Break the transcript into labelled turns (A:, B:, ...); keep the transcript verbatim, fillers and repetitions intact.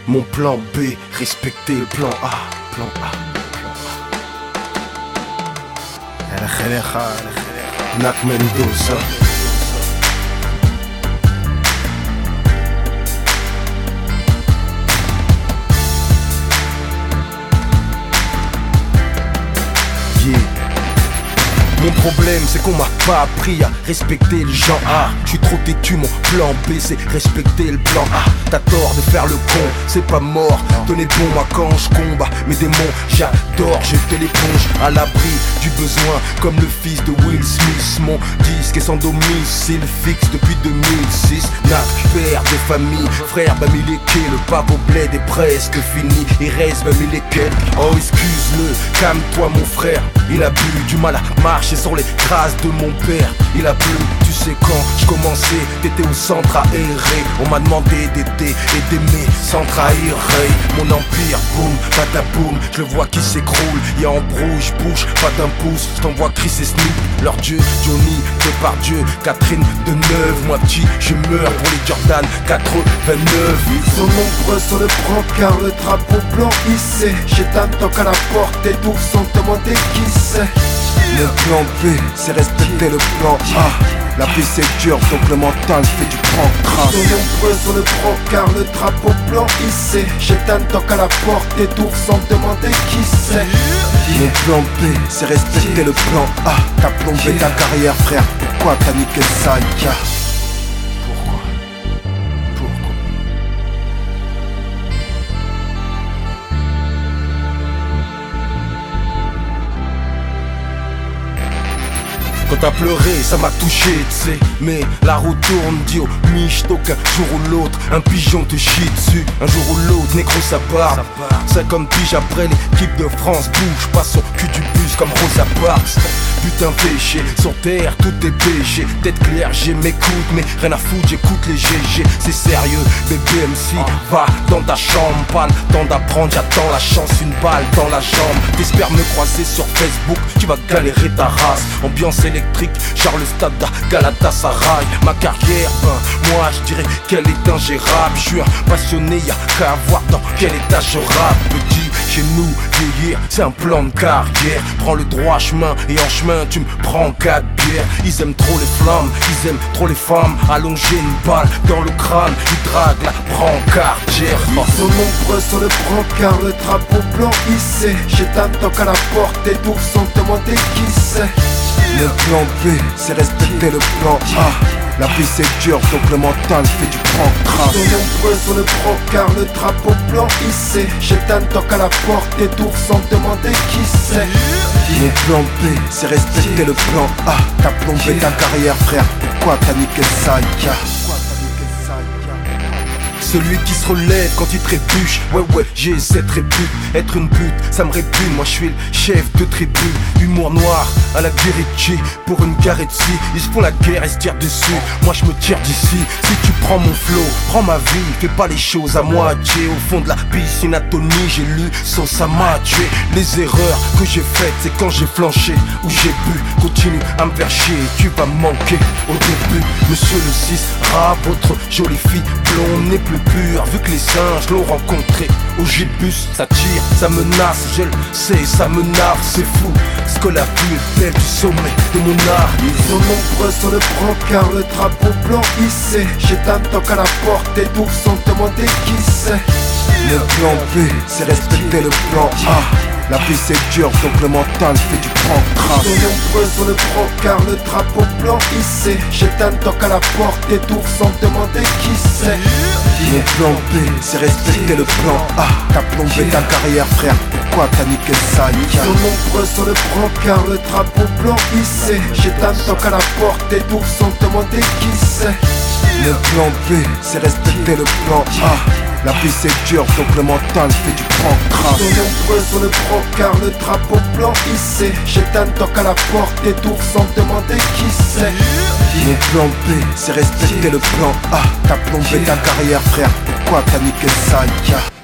A: Mon plan B, respecter le plan A. Plan A. Nak Mendoza. Yeah. Mon problème c'est qu'on m'a pas appris à respecter le genre A. J'suis trop têtu, mon plan B c'est respecter le plan A. T'as tort de faire le con, c'est pas mort. Tenez bon moi quand je combat mes démons. J'adore jeter l'éponge à l'abri du besoin. Comme le fils de Will Smith. Mon disque est sans domicile fixe depuis deux mille six. Nak, père de famille, frère Bamileke. Le pape au bled est presque fini. Il reste Bamileke. Oh excuse-le, calme-toi mon frère. Il a bu du mal à marcher sur les traces de mon père. Il a plu, tu sais quand je commençais, t'étais au centre à errer. On m'a demandé d'aider et d'aimer sans trahir. Hey, mon empire, boum, badaboum, je le vois qui s'écroule. Y'a en brouge, bouge, pas d'un pouce. Je t'envoie Chris et Snoop, leur dieu, Johnny, Depardieu, Catherine de Neuve. Moi petit, je meurs pour les Jordan quatre-vingt-neuf.
B: Ils sont nombreux sur le brancard, le drapeau blanc hissé. J'éteins tant qu'à la porte et tous sans demander qui c'est.
A: Le plan B, c'est respecter le plan A. La vie c'est dur, donc le mental fait du pancras.
B: Ils sont nombreux sur le brancard, le drapeau blanc hissé. J'éteins tant qu'à la porte et tous sans demander qui c'est.
A: Mon plan B, c'est respecter le plan A. T'as plombé ta carrière frère, pourquoi t'as niqué ça, yeah. Pourquoi Pourquoi Quand t'as pleuré, ça m'a touché, tu sais. Mais la roue tourne, dit au michto qu'un jour ou l'autre, un pigeon te chie dessus. Un jour ou l'autre, négro ça barbe. cinquante piges après, l'équipe de France bouge pas son cul du bus comme Rosa Parks. Putain péché, sur terre tout est péché. Tête claire, j'ai m'écoute, mais rien à foutre, j'écoute les G G. C'est sérieux, bébé M C, va dans ta chambre. Pas le temps d'apprendre, j'attends la chance, une balle dans la jambe. T'espères me croiser sur Facebook, tu vas galérer ta race. Ambiance électrique, genre le stade de Galatasaray. Ma carrière, ben, moi je dirais qu'elle est ingérable. Je suis un passionné, y'a qu'à voir dans quel état je rappe. Petit, chez nous, vieillir, c'est un plan de carrière. Prends le droit chemin et en chemin tu me prends quatre bières. Ils aiment trop les flammes, ils aiment trop les femmes. Allonger une balle dans le crâne, ils draguent la brancardière.
B: Ils sont nombreux sur le brancard, le drapeau blanc hissé. J'éteins tant qu'à la porte et tous sans demander qui c'est.
A: Le plan B, c'est respecter le plan A. La vie c'est dur, donc le mental fait du pancras.
B: Ils sont nombreux sur le brancard, le drapeau blanc hissé. J'éteins tant qu'à la porte et tous sans demander qui c'est.
A: Mon plan B, c'est respecter le plan A. T'as plombé ta carrière frère, pourquoi t'as niqué ça, yeah. Celui qui se relève quand il trébuche. Ouais ouais j'ai cette répute. Être une pute ça me répugne. Moi je suis le chef de tribu. Humour noir à la Guerrici. Pour une Garetzi ils se font la guerre et se tirent dessus. Moi je me tire d'ici. Si tu prends mon flow, prends ma vie. Fais pas les choses à moitié. Au fond de la piscine à Tony j'ai lu sauce ça m'a tué. Les erreurs que j'ai faites c'est quand j'ai flanché ou j'ai bu. Continue à me faire chier, tu vas me manquer au début. Monsieur le six rap, votre jolie fille blonde n'est plus pure, vu que les singes l'ont rencontré au gibus. Ça tire, ça menace, je le sais, ça me narre, c'est fou. Ce que la vue est belle du sommet de mon art.
B: Ils sont nombreux sur le brancard, le drapeau blanc hissé. J'éteins tant qu'à la porte et tous sans demander qui c'est.
A: Le plan B, c'est respecter le plan A. La vie c'est dur, donc le mental fait du pancras.
B: Ils sont nombreux sur le brancard, le drapeau blanc hissé. J'éteins tant qu'à la porte et tous sans demander qui c'est.
A: Mon plan B, c'est respecter le plan A. T'as plombé ta carrière frère, pourquoi t'as niqué ça, yeah.
B: Ils sont nombreux sur le brancard, le drapeau blanc hissé. J'éteins tant qu'à la porte et tous sans demander qui c'est.
A: Le plan B, c'est respecter le plan A. La vie c'est dur, donc le mental fait du pancras.
B: Ils sont nombreux sur le brancard, le drapeau blanc hissé. J'éteins tant qu'à la porte et tous sans demander qui c'est.
A: Mon plan B, c'est respecter le plan A. T'as plombé ta carrière frère, pourquoi t'as niqué ça, yeah.